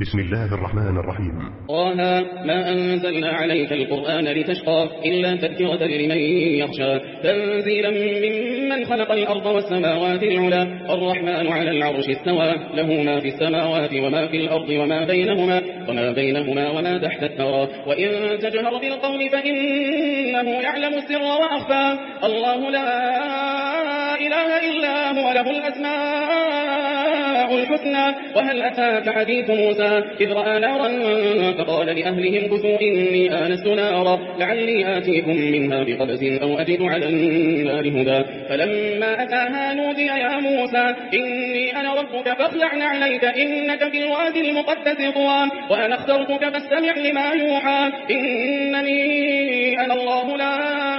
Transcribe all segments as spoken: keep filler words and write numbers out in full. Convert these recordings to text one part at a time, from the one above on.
بسم الله الرحمن الرحيم. طه ما أنزلنا عليك القرآن لتشقى إلا تذكرة لمن يخشى تنزيلا ممن خلق الأرض والسماوات العلى الرحمن على العرش استوى له ما في السماوات وما في الأرض وما بينهما وما بينهما وما تحت الثرى وإن تجهر بالقول فإنه يعلم السر وأخفى الله لا إله إلا هو له الأسماء الحسنى وهل أتاك حديث موسى إذ رأى نارا فقال لأهلهم كثوا إني آنست نارا لعلي آتيكم منها بقبس أو أجد على النار هدى فلما أتاها نودي يا موسى إني أنا ربك فاخلع عليك إنك في الوادي المقدس طوى وأنا اخترتك فاستمع لما يوحى إنني أنا الله لا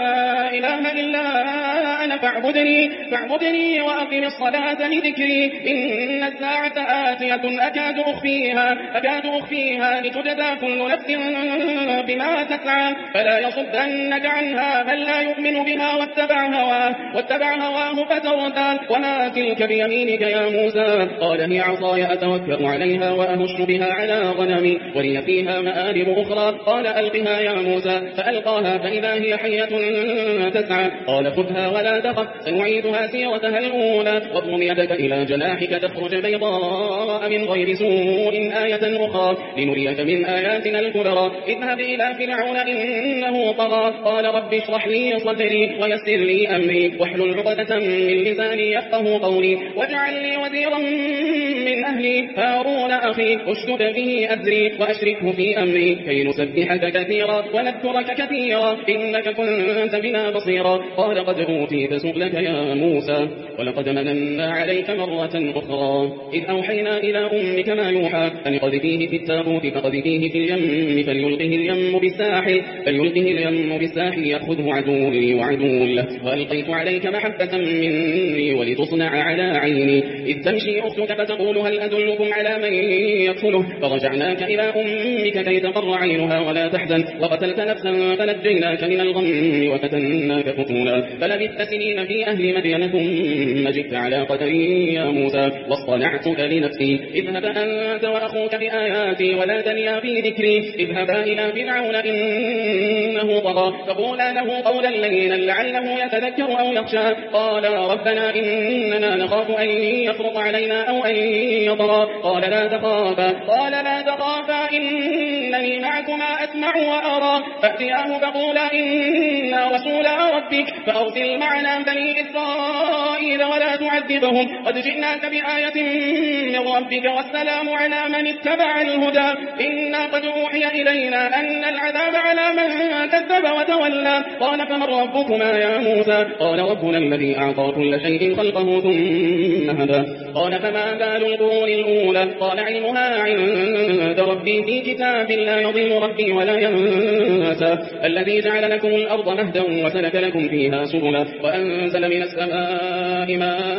إله إلا أنا فاعبدني فاعبدني وأقم الصلاة لذكري إن الساعة آتية أكاد أخفيها أكاد أخفيها لتجزى كل نفس بما تسعى فلا يصدنك عنها من لا يؤمن بها واتبع هواه واتبع هواه فتردى وما تلك بيمينك يا موسى قال هي عصاي أتوكل عليها وأهش بها على غنمي ولي فيها مآرب أخرى قال ألقها يا موسى فألقاها فإذا هي حية تسعى قال خذها ولا تخف سنعيدها سيرتها الأولى واضم يدك إلى جناحك تخرج بيضاء من غير سوء آية أخرى لنريك من آياتنا الكبرى اذهب إلى فرعون إنه طغى قال رب اشرح لي صدري ويسر لي أمري واحلل عقدة من لساني يفقه قولي واجعل لي وزيرا من أهلي هارون أخي اشدد به أزري وأشركه في أمري كي نسبحك كثيرا ونذكرك كثيرا إنك كنت بنا بصيرا قال قد أوتيت سؤلك يا موسى ولقد مننا عليك مرة أخرى إذ أوحينا إلى أمك ما يوحى أن قذفيه في التابوت فقذفيه في اليم فليلقه اليم بالساحل فليلقه اليم بالساحل يأخذه عدو لي وعدو له وألقيت عليك محبة مني ولتصنع على عيني إذ تمشي أختك فتقول هل أدلكم على من يكفله فرجعناك إلى أمك كي تقر عينها ولا تحزن وقتلت نفسا فنجيناك من الغم وفتناك فتونا فلبثت سنين في أهل مدين ثم جئت على قدري يا موسى واصطنعتك لنفسي اذهب أنت وأخوك بآياتي ولا تنيا في ذكري اذهبا إلى فرعون إنه طغى فقولا له قولا لينا لعله يتذكر أو يخشى قال ربنا إننا نخاف أن يفرط علينا أو أن يطغى قال لا تخافا قال لا تخافا إنني معكما أسمع وأرى فأتياه فقولا إنا رسولا ربك فأرسل معنا بني إسرائيل ولا تعذبهم قد جئناك بآية من ربك والسلام على من اتبع الهدى إنا قد أوحي إلينا أن العذاب على من كذب وتولى قال فمن ربكما يا موسى قال ربنا الذي أعطى كل شيء خلقه ثم هدى قال فما بال القرون الأولى قال علمها عند ربي في كتاب لا يضل ربي ولا ينسى الذي جعل لكم الأرض مهدا وسلك لكم فيها سبلا وأنزل من السماء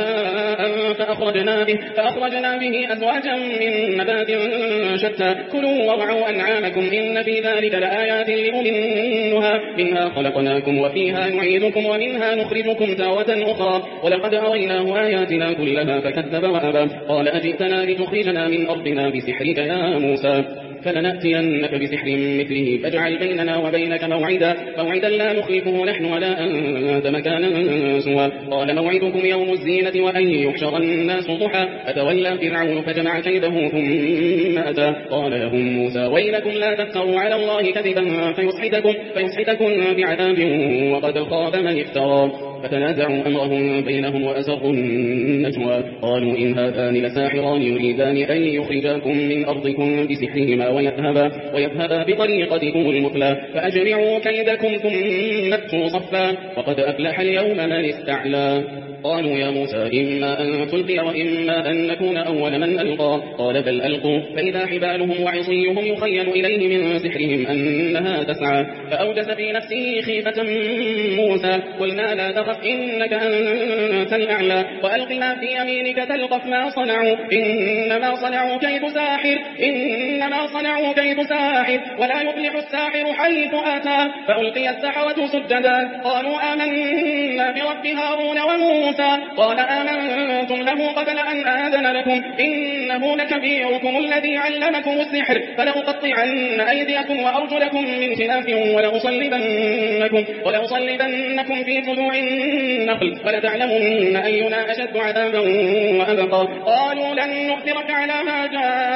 ماء فأخرجنا به, فأخرجنا به أزواجا من نبات شتى كلوا وارعوا أنعامكم إن في ذلك لآيات لأولي النهى منها خلقناكم وفيها نعيدكم ومنها نخرجكم تارة أخرى ولقد أريناه آياتنا كلها فكذب وأبى قال أجئتنا لتخرجنا من أرضنا بسحرك يا موسى فلنأتينك بسحر مثله فاجعل بيننا وبينك موعدا موعدا لا نخلفه نحن ولا أنت مكانا سوى قال موعدكم يوم الزينة وأن يحشر الناس ضحى فتولى فرعون فجمع كيده ثم أتى قال لهم موسى ويلكم لا تفتروا على الله كذبا فيسحتكم, فيسحتكم بعذاب وقد خاب من افترى فتنازعوا أمرهم بينهم وأسروا النجوى قالوا إن هذان لساحران يريدان أن يخرجاكم من أرضكم بسحرهما ويذهبا, ويذهبا بطريقتكم المثلى فأجمعوا كيدكم ثم اتوا صفا وقد أفلح اليوم من استعلى قالوا يا موسى إما أن تلقي وإما أن نكون أول من ألقى قال بل ألقوا فإذا حبالهم وعصيهم يخيل إليه من سحرهم أنها تسعى فأوجس في نفسه خيفة موسى قلنا لا تخف إنك أنت الأعلى وألق ما في يمينك تلقف ما صنعوا إنما صنعوا كيد ساحر إنما صنعوا كيد ساحر ولا يفلح الساحر حيث أتى فألقي السحرة سجدا قالوا آمنا برب هارون وموسى موسى قال آمنتم له قبل أن آذن لكم إنه لكبيركم الذي علمكم السحر فلأقطعن أيديكم وأرجلكم من خلاف ولأصلبنكم, ولأصلبنكم في جذوع النخل ولتعلمن أينا أشد عذابا وأبقى قالوا لن نؤثرك على ما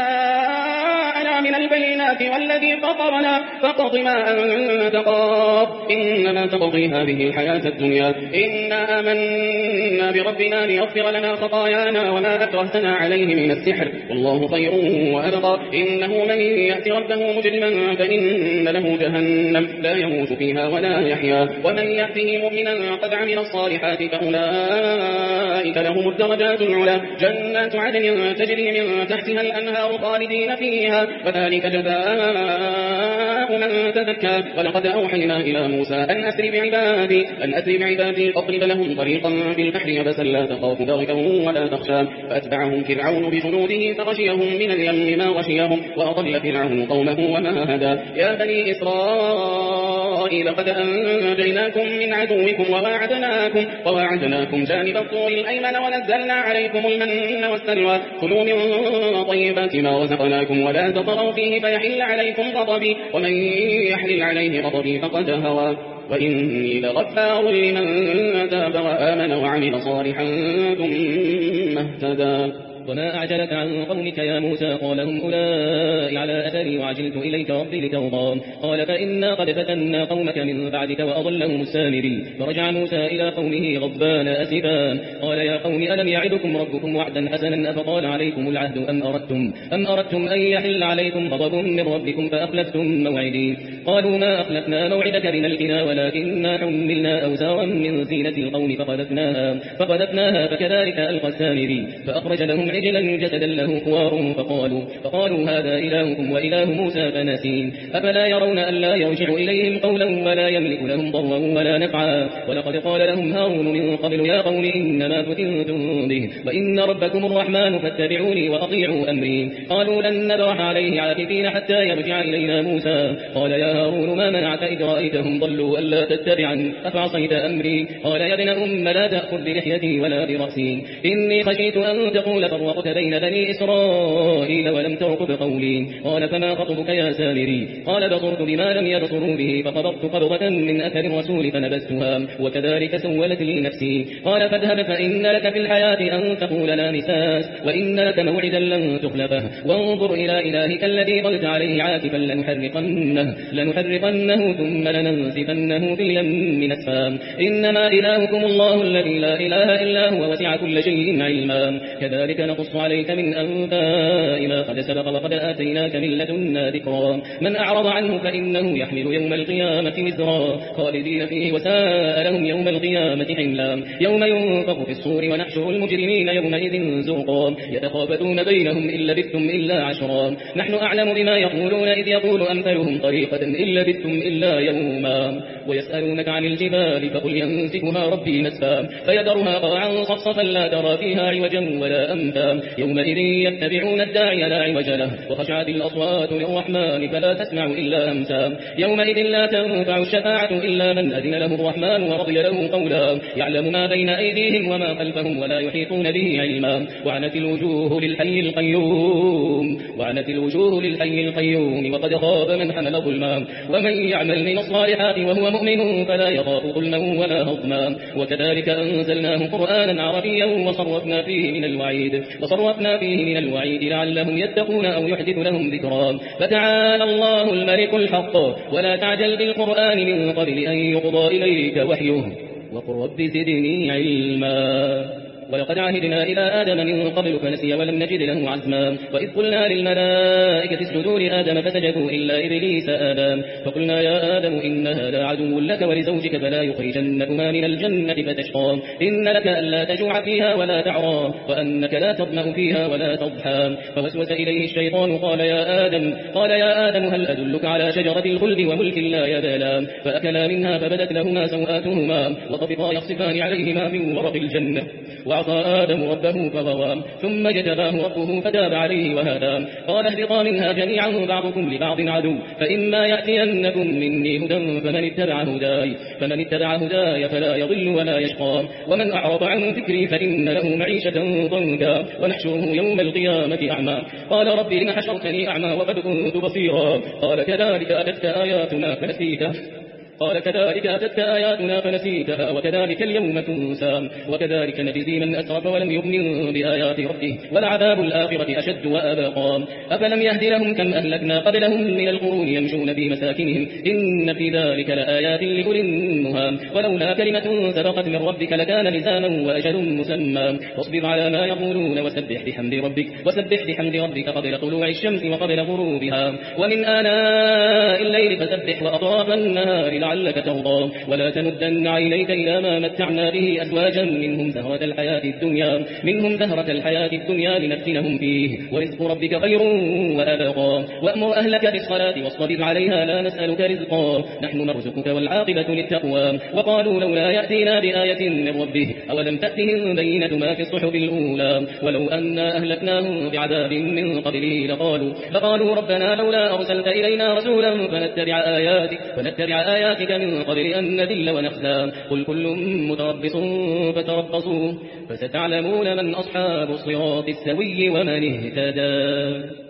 جاءنا من البينات والذي فطرنا فاقض ما أنت قاض إنما تقضي هذه الحياة الدنيا إنا آمنا بربنا ليغفر لنا خطايانا وما أكرهتنا عليه من السحر والله خير وأبقى إنه من يأتي ربه مجرما فإن له جهنم لا يموت فيها ولا يحيا ومن يأته مؤمنا قد عمل الصالحات فأولئك لهم الدرجات العلى جنات عدن تجري من تحتها الأنهار خالدين فيها وذلك جزاء من تزكى ولقد أوحينا إلى موسى أن أسر بعبادي أن أسر بعبادي أضرب لهم طريقا بالبحر يبسا لا تخاف دركا ولا تخشى فأتبعهم فرعون بجنوده فغشيهم من اليم ما غشيهم وأضل فرعون قومه وما هدى يا بني إسرائيل قد أنجيناكم من عدوكم وواعدناكم, وواعدناكم جانب الطور الأيمن ونزلنا عليكم المن والسلوى كلوا من طيبات ما رزقناكم ولا تطغوا فيه فيحل عليكم غضبي ومن يحلل عليه غضبي فقد هوى وإني لغفار لمن تاب وآمن وعمل صالحا ثم اهتدى وما أعجلك عن قومك يا موسى قال هم أولئك على أثري وعجلت إليك ربي لترضى قال فإنا قد فتنا قومك من بعدك وأضلهم السامري فرجع موسى إلى قومه غضبان أسفا قال يا قوم ألم يعدكم ربكم وعدا حسنا أفطال عليكم العهد أم أردتم, أم أردتم أن يحل عليكم غضب من ربكم فأخلفتم موعدي قالوا ما أخلفنا موعدك بملكنا ولكننا حملنا أوزارا من زينة القوم فقذفناها, فقذفناها فكذلك ألقى السامري فأخرج لهم عجلا جسدا له خوار فقالوا, فقالوا هذا إلهكم وإله موسى فنسين أفلا يرون أن لا يرجع إليهم قولا ولا يملك لهم ضرا ولا نفعا ولقد قال لهم هارون من قبل يا قوم إنما فتنتم به وإن ربكم الرحمن فاتبعوني وأطيعوا أمري قالوا لن نبرح عليه عاكفين حتى يرجع إلينا موسى قال يا هارون ما منعك إذ رأيتهم ضلوا ألا تتبعا أفعصيت أمري قال يا ابن أم لا تأخذ بلحيتي ولا برأسي إني خشيت أن تقول فرقت بين بني إسرائيل ولم ترقب قولي قال فما خطبك يا سامري قال بصرت بما لم يبصروا به فقبضت قبضة من أثر الرسول فنبذتها وكذلك سولت لي نفسي قال فاذهب فإن لك في الحياة أن تقول لا مساس وإن لك موعدا لن تخلفه وانظر إلى إلهك الذي ظلت عليه عاكفا لنحرقنه, لنحرقنه ثم لننسفنه في اليم نسفا إنما إلهكم الله الذي لا إله إلا هو وسع كل شيء علما كذلك نقص عليك من أنباء ما قد سبق وقد آتيناك من لدنا ذكرا من أعرض عنه فإنه يحمل يوم القيامة وزرا خالدين فيه وساء لهم يوم القيامة حملا يوم ينفخ في الصور ونحشر المجرمين يومئذ زرقا يتخافتون بينهم إن لبثتم إلا عشرا نحن أعلم بما يقولون إذ يقول أمثلهم طريقة إن لبثتم إلا يوما ويسألونك عن الجبال فقل ينسفها ربي نسفا فيذرها قاعا صفصفا لا ترى فيها عوجا ولا أمتا يومئذ يتبعون الداعي لا عوج له وخشعت الأصوات للرحمن فلا تسمع إلا همسا يومئذ لا تنفع الشفاعة إلا من أذن له الرحمن ورضي له قولا يعلم ما بين أيديهم وما خلفهم ولا يحيطون به علما وعنت الوجوه للحي القيوم وعنت الوجوه للحي القيوم وقد خاب من حمل ظلما ومن يعمل من الصالحات وهو مؤمن فلا يخاف ظلما ولا هضما وكذلك أنزلناه قرآنا عربيا وصرفنا فيه من الوعيد وصرفنا فيه من الوعيد لعلهم يتقون أو يحدث لهم ذكرا فتعالى الله الملك الحق ولا تعجل بالقرآن من قبل أن يقضى إليك وحيه وقل رب زدني علما ولقد عهدنا إلى آدم من قبل فنسي ولم نجد له عزما وإذ قلنا للملائكة اسجدوا لآدم فسجدوا إلا إبليس آدم فقلنا يا آدم إن هذا عدو لك ولزوجك فلا يخرجنكما من الجنة فتشقى إن لك ألا تجوع فيها ولا تعرى وأنك لا تظمأ فيها ولا تضحى فوسوس إليه الشيطان قال يا آدم قال يا آدم هل أدلك على شجرة الخلد وملك لا يبلى فأكلا منها فبدت لهما سوآتهما وطفقا يخصفان عليهما من ورق الجنة فعصى آدم ربه فغوى ثم اجتباه ربه فتاب عليه وهدى قال اهبطا منها جميعا بعضكم لبعض عدو فإما يأتينكم مني هدى فمن اتبع هداي فمن اتبع هداي فلا يضل ولا يشقى ومن أعرض عن ذكري فإن له معيشة ضنكا ونحشره يوم القيامة أعمى قال رب لم حشرتني أعمى وقد كنت بصيرا قال كذلك أتتك آياتنا فنسيتها قال كذلك أتتك آياتنا فنسيتها وكذلك اليوم تنسى وكذلك نجزي من أسرف ولم يؤمن بآيات ربه ولعذاب الآخرة أشد وأبقى أفلم يهد لهم كم أهلكنا قبلهم من القرون يمشون في مساكنهم إن في ذلك لآيات لأولي النهى ولولا كلمة سبقت من ربك لكان لزاما وأجل مسمى واصبر على ما يقولون وسبح بحمد ربك وسبح بحمد ربك قبل طلوع الشمس وقبل غروبها ومن آناء الليل فسبح وأطراف النهار لعلك ترضى ولا تمدن عينيك إلى ما متعنا به أزواجا منهم زهرة الحياة الدنيا منهم زهرة الحياة الدنيا لنفتنهم فيه ورزق ربك خير وأبقى وأمر أهلك بالصلاة واصطبر عليها لا نسألك رزقا نحن نرزقك والعاقبة للتقوى وقالوا لولا يأتينا بآية من ربه أولم تأتهم بينة ما في الصحف الأولى ولو أنا أهلكناهم بعذاب من قبله لقالوا لقالوا ربنا لولا أرسلت إلينا رسولا فنتبع آياتك فنتبع آياتك من قبل أن نذل ونخزى قل كل متربص فتربصوا فستعلمون من أصحاب الصراط السوي ومن اهتدى.